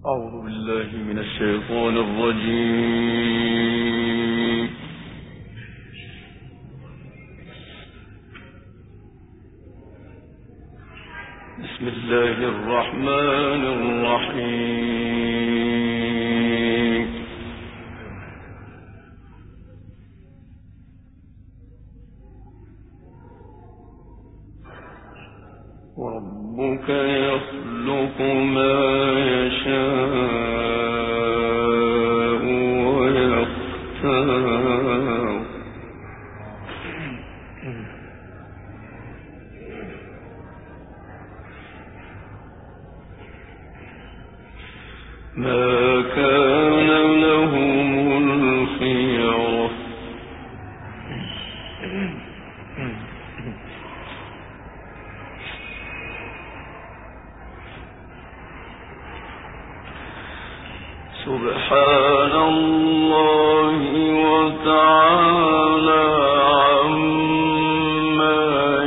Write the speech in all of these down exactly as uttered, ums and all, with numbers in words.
أعوذ بالله من الشيطان الرجيم. بسم الله الرحمن الرحيم. وربك يخلق ما يشاء ويختار ما كان لهم الخيرة سبحان الله وتعالى عما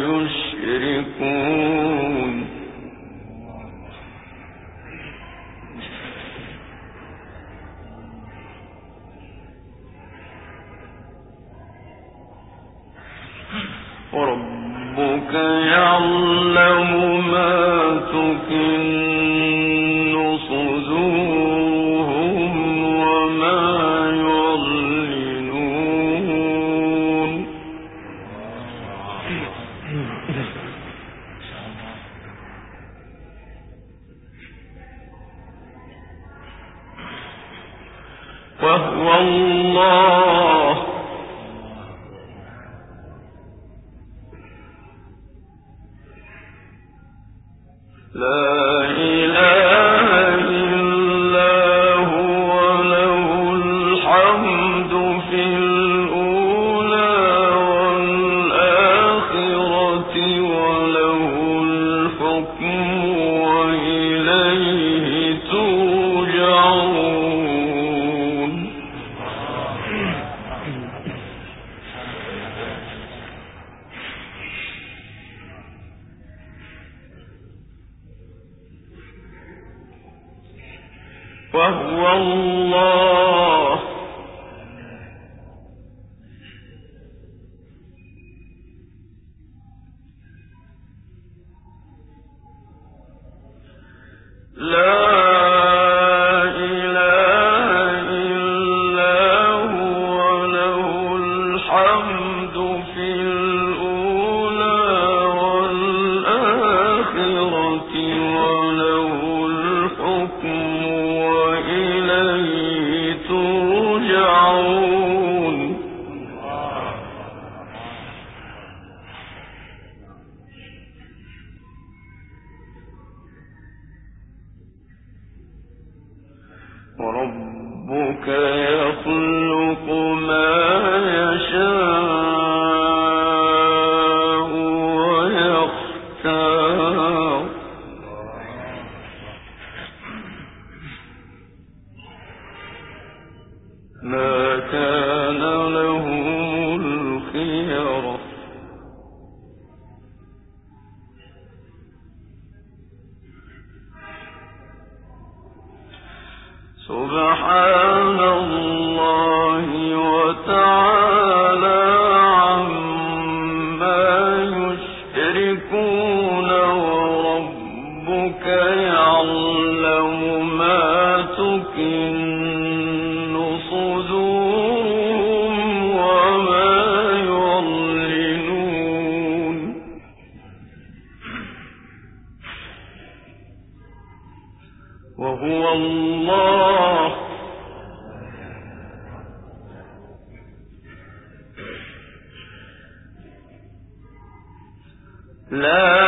يشركون. وربك يعلم ما تكن صدورهم وما يعلنون. وهو الله لا إله إلا هو له الحمد في الأولى والآخرة وله الحكم وإليه ترجعون. وهو الله لا إله إلا هو له الحمد في الأولى والآخرة وله الحكم وإليه ترجعون. وربك يخلق ما يشاء ويختار ما كان لهم الخيرة سبحان الله وتعالى عما يشركون. وربك يعلم ما تكن صدورهم وما يعلنون. وهو الله لا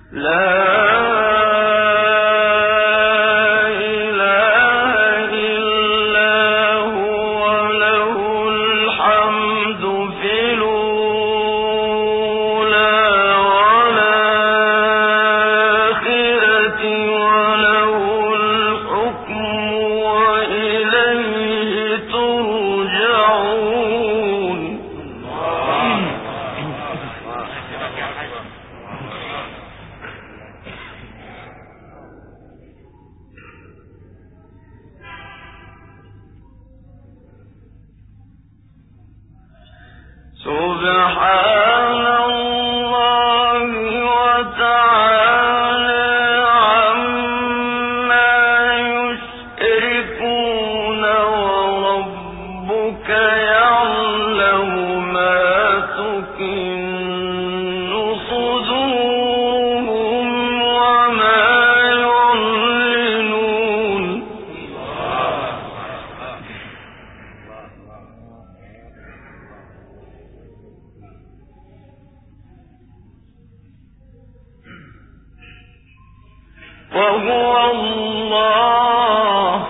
وهو الله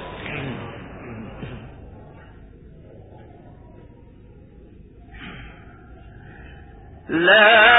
لا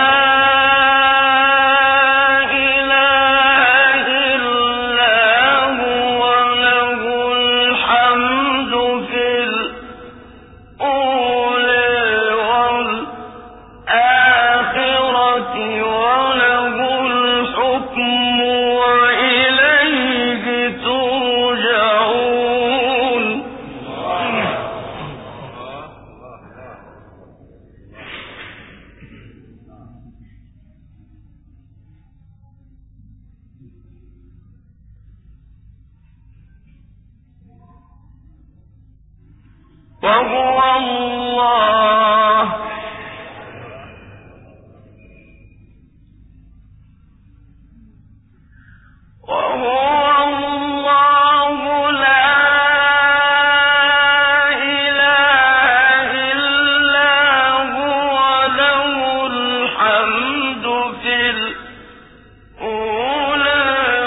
وهو الله وهو الله لا إله إلا هو له الحمد في الأولى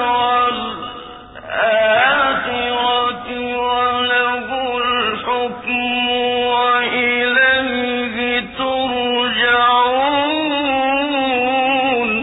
والآخرة وله الحكم وإليه ترجعون.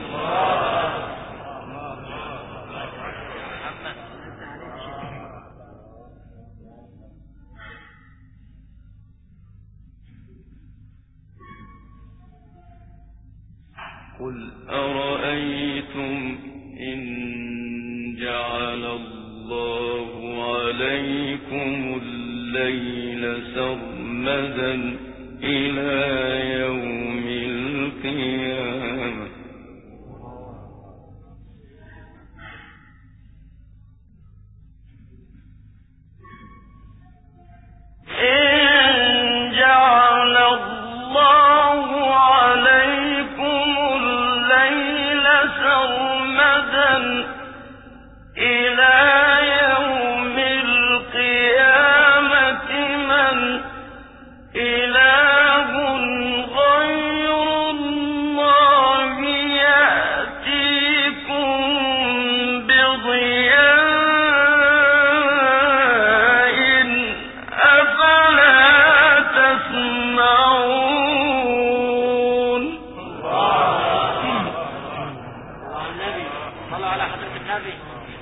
قل أرأيتم إن جعل الله عليكم الليل سرمدا إلى يوم القيامة إن جعل الله عليكم الليل سرمدا إلى يوم القيامة من إله غير الله يأتيكم بضياء أفلا تسمعون. النبي صلى على حضرة النبي.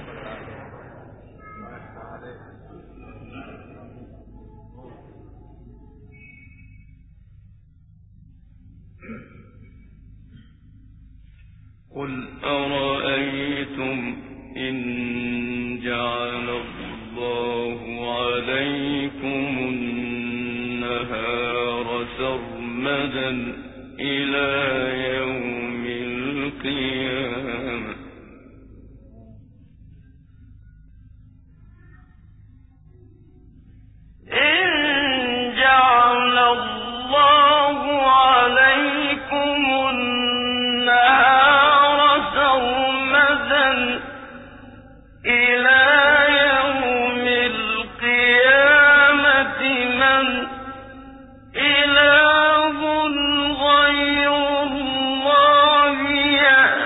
قل أرأيتم إن جعل الله عليكم النهار سرمدا إلى يوم القيامة إن جعل الله عليكم النهار سرمدا إلى يوم القيامة من إله غير الله يأتيكم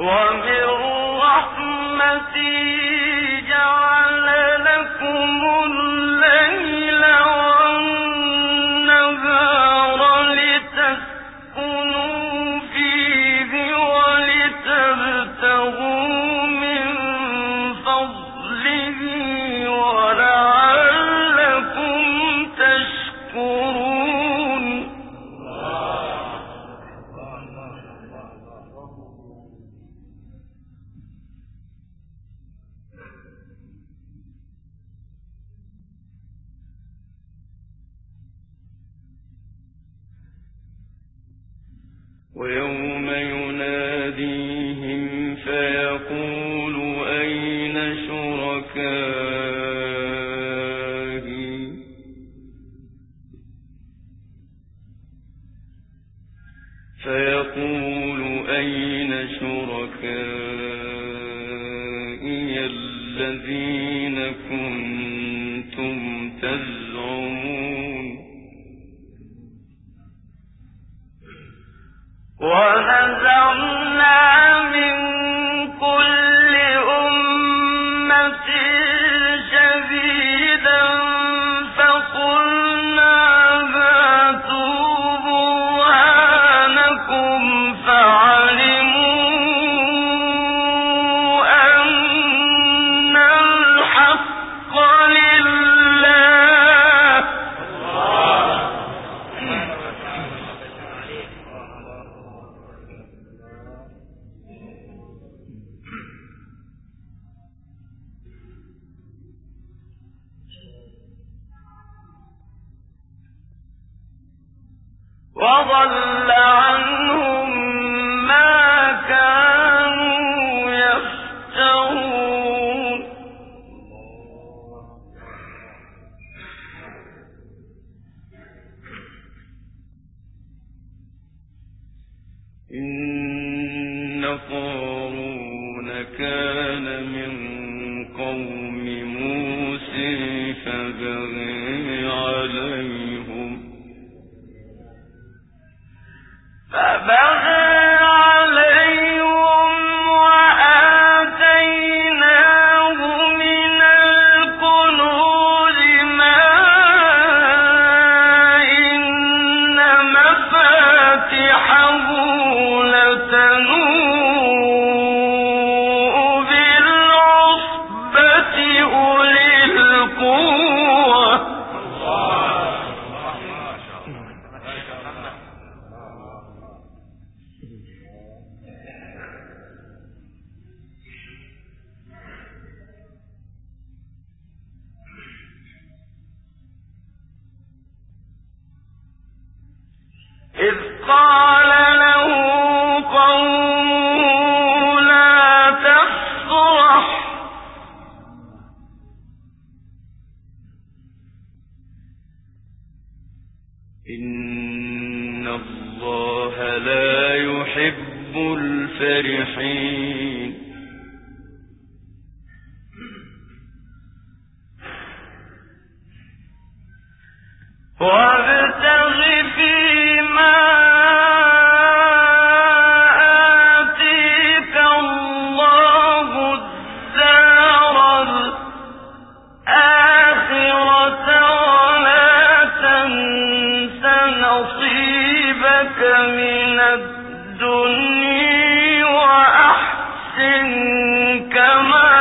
ومن رحمته جعل لكم الليل والنهار لتسكنوا فيه ولتبتغوا من فضله ولعلكم تشكرون. ويوم يناديهم فيقول أين شركائي فيقول أين شركائي الذين كنتم تزعمون. ونزعنا من كل أمة شهيدا فقلنا هاتوا برهانكم فعلموا أن الحق لله. وضل عنهم ما كانوا يفترون. إن قارون كان من قوم موسى فبغي عليهم فبغى عليهم وآتيناه من الكنوز ما إن مفاتحه لتنوء بالعصبة أولي القوة. إذ قال له قومه لا تفرح إن الله لا يحب الفرحين. وابتغ فيما آتيك الله الدار الآخرة ولا تنس نصيبك من الدنيا وأحسن كما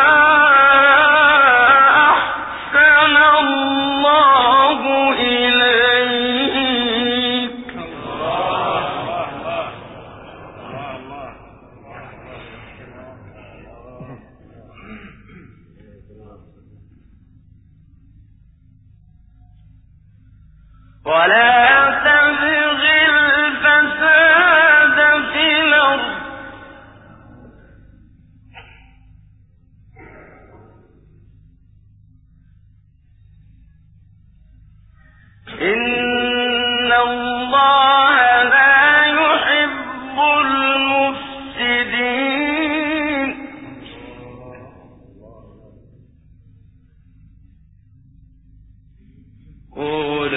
أحسن الله إليك. ولا تبغ الفساد في الأرض إن الله لا يحب المفسدين. قال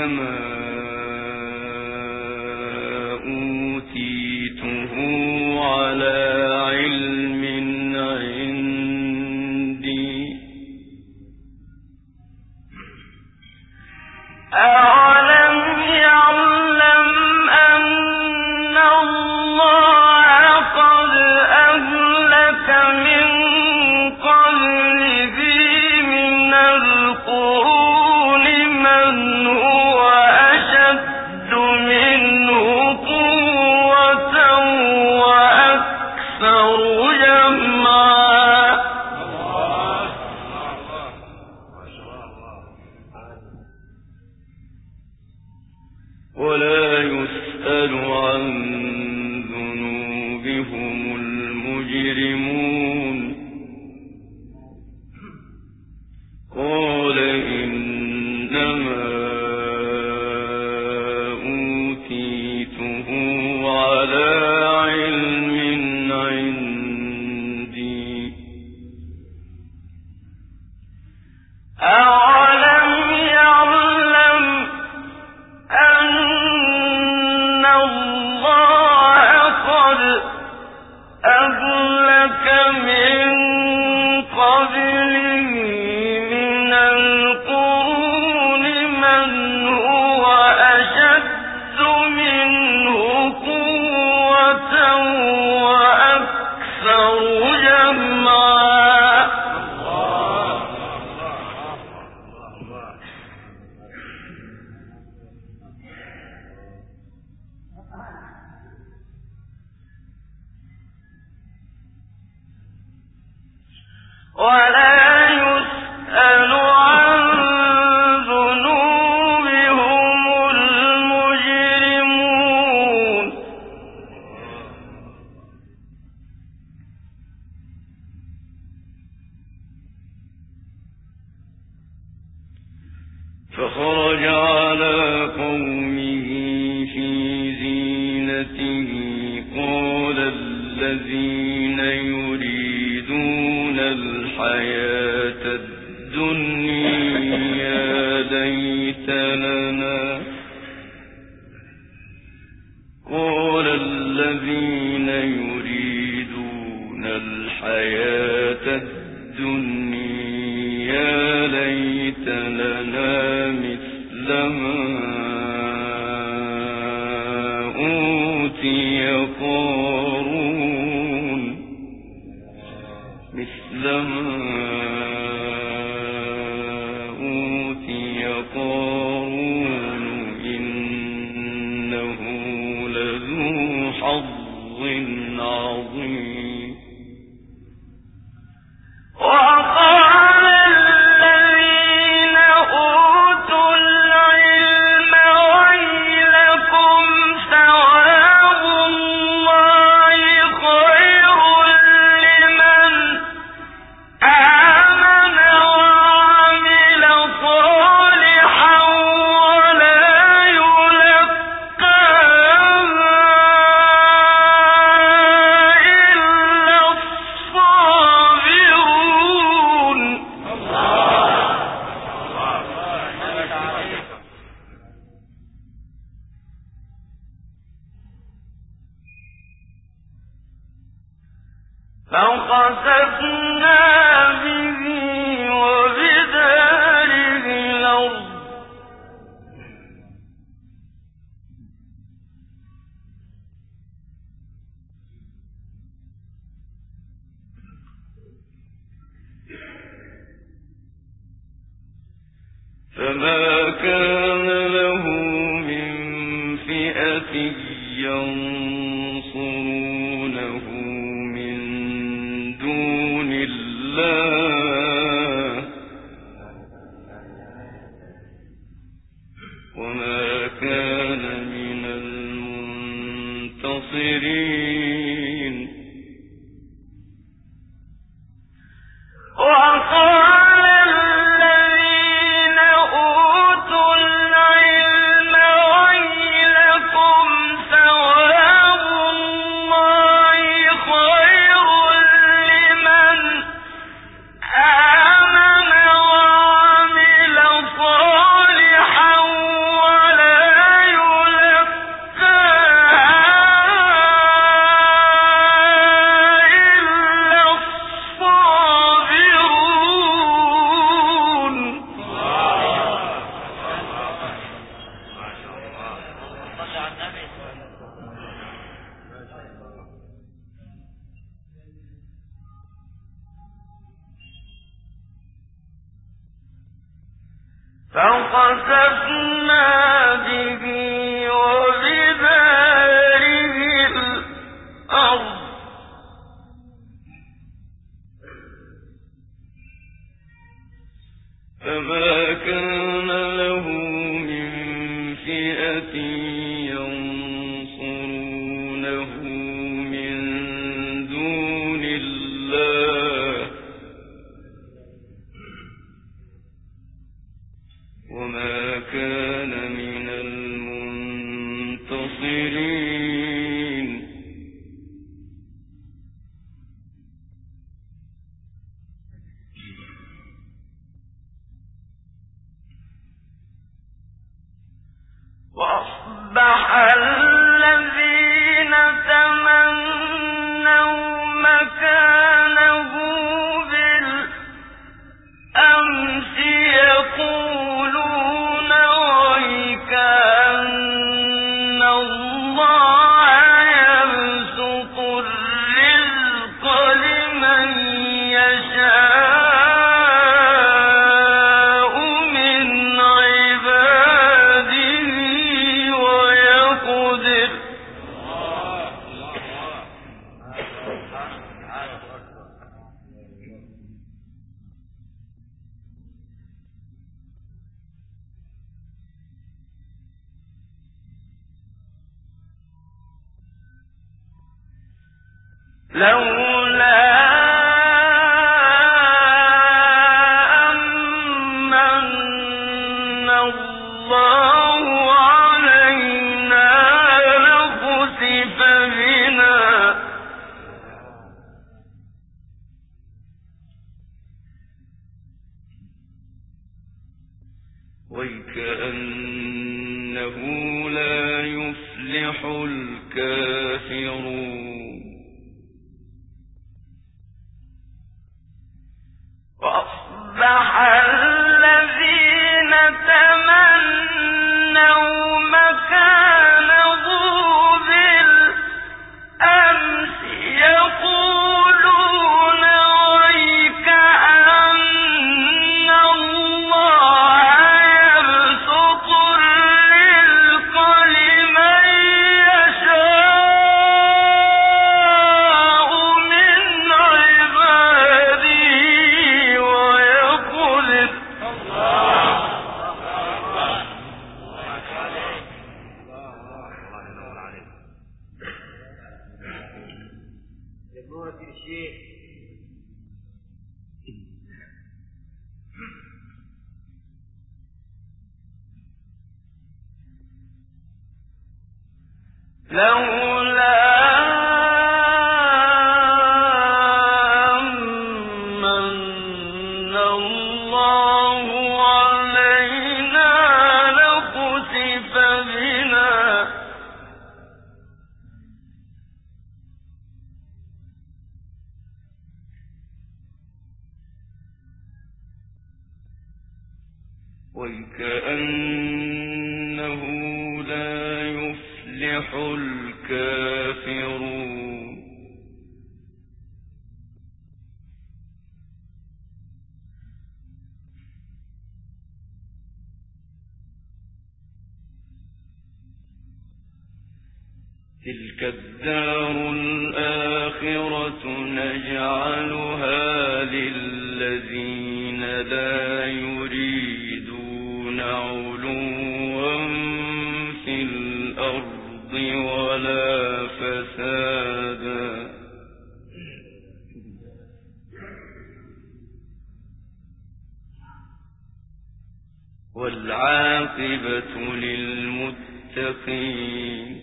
إنما أوتيته ولا يسأل عن ذنوبهم المجرمون فخرج على قومه في زينته قال الذين يريدون الحياة الدنيا ليت لنا قال الذين يريدون الحياة الدنيا ليت لنا مثل ما أوتي قارون مثل ما أوتي قارون إنه لذو حظ عظيم وقال الذين أوتوا العلم ويلكم ثواب الله خير لمن آمن وعمل صالحا ولا يلقاها إلا الصابرون فخسفنا به وبداره الأرض فما كان له من فئة ينصرونه من دون الله وما كان من المنتصرين وقال الذين أوتوا العلم ويلكم ثواب الله خير لمن آمن وعمل صالحا ولا يلقاها إلا الصابرون صلى على النبي. فخسفنا به وبداره الأرض فما كان له من فئة ينصرونه من دون الله وما كان من وَيْكَأَنَّهُ لَا يُفْلِحُ الْكَافِرُونَ وَأَصْبَحَ الَّذِينَ تَمَنَّوْا مَكَانَهُ بِالْأَمْسِ يَقُولُونَ وَيْكَأَنَّ اللَّهَ يَبْسُطُ الرِّزْقَ لِمَن يَشَاءُ مِنْ عِبَادِهِ وَيَقْدِرُ ۖ لولا أمن الله علينا لخسف بنا وَيْكَأَنَّهُ لَا يُفْلِحُ الْكَافِرُونَ تِلْكَ الدَّارُ الْآخِرَةُ نَجْعَلُهَا لِلَّذِينَ لَا يُرِيدُونَ عُلُوًّا فِي الْأَرْضِ وَلَا فَسَادًا وَالْعَاقِبَةُ لِلْمُتَّقِينَ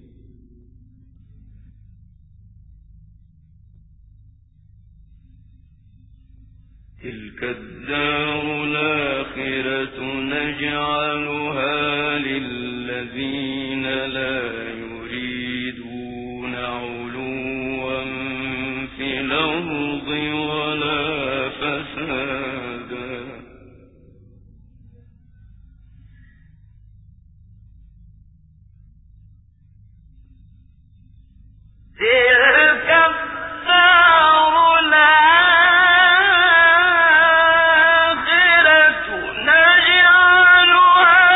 تِلْكَ الدَّارُ الْآخِرَةُ نَجْعَلُهَا لِلَّذِينَ لَا يُرِيدُونَ عُلُوًّا فِي الْأَرْضِ وَلَا فَسَادًا تِلْكَ الدَّارُ الْآخِرَةُ نَجْعَلُهَا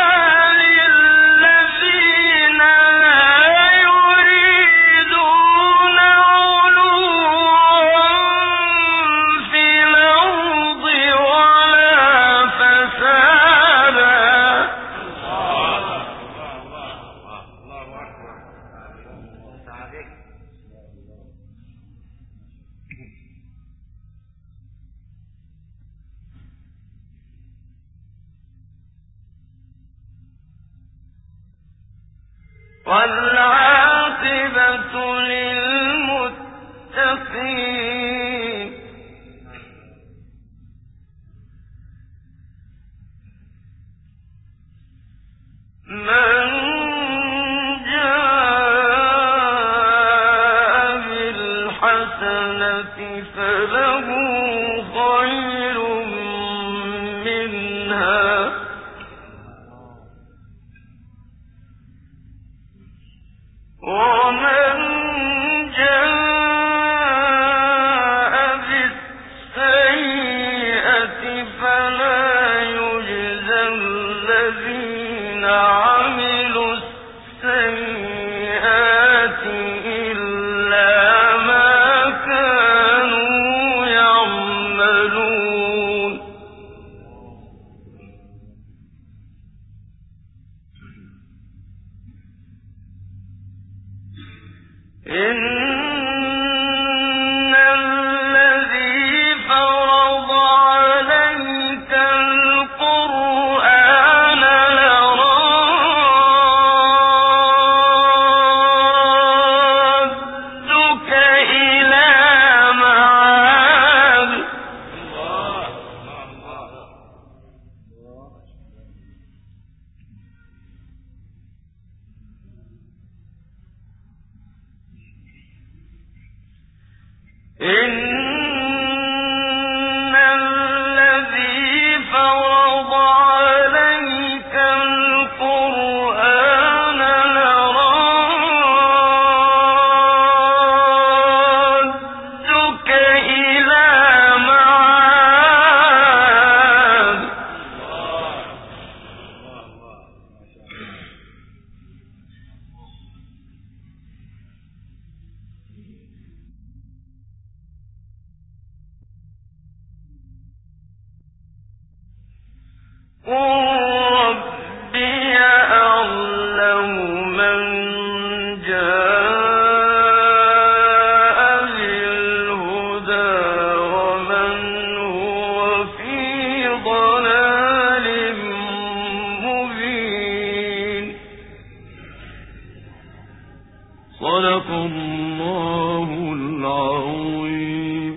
لِلَّذِينَ لَا يُرِيدُونَ عُلُوًّا فِي الْأَرْضِ وَلَا فَسَادًا وَالْعَاقِبَةُ لِلْمُتَّقِينَ مَنْ جَاءَ بِالْحَسَنَةِ فَلَهُ خَيْرٌ مِّنْهَا وَمَنْ جَاءَ بِالسَّيِّئَةِ فَلَا يُجْزَى الَّذِينَ عَمِلُوا السَّيِّئَاتِ إِلَّا مَا كَانُوا يَعْمَلُونَ إلى معاد إن الذي فرض عليك القرآن لرادك إلى معاد قل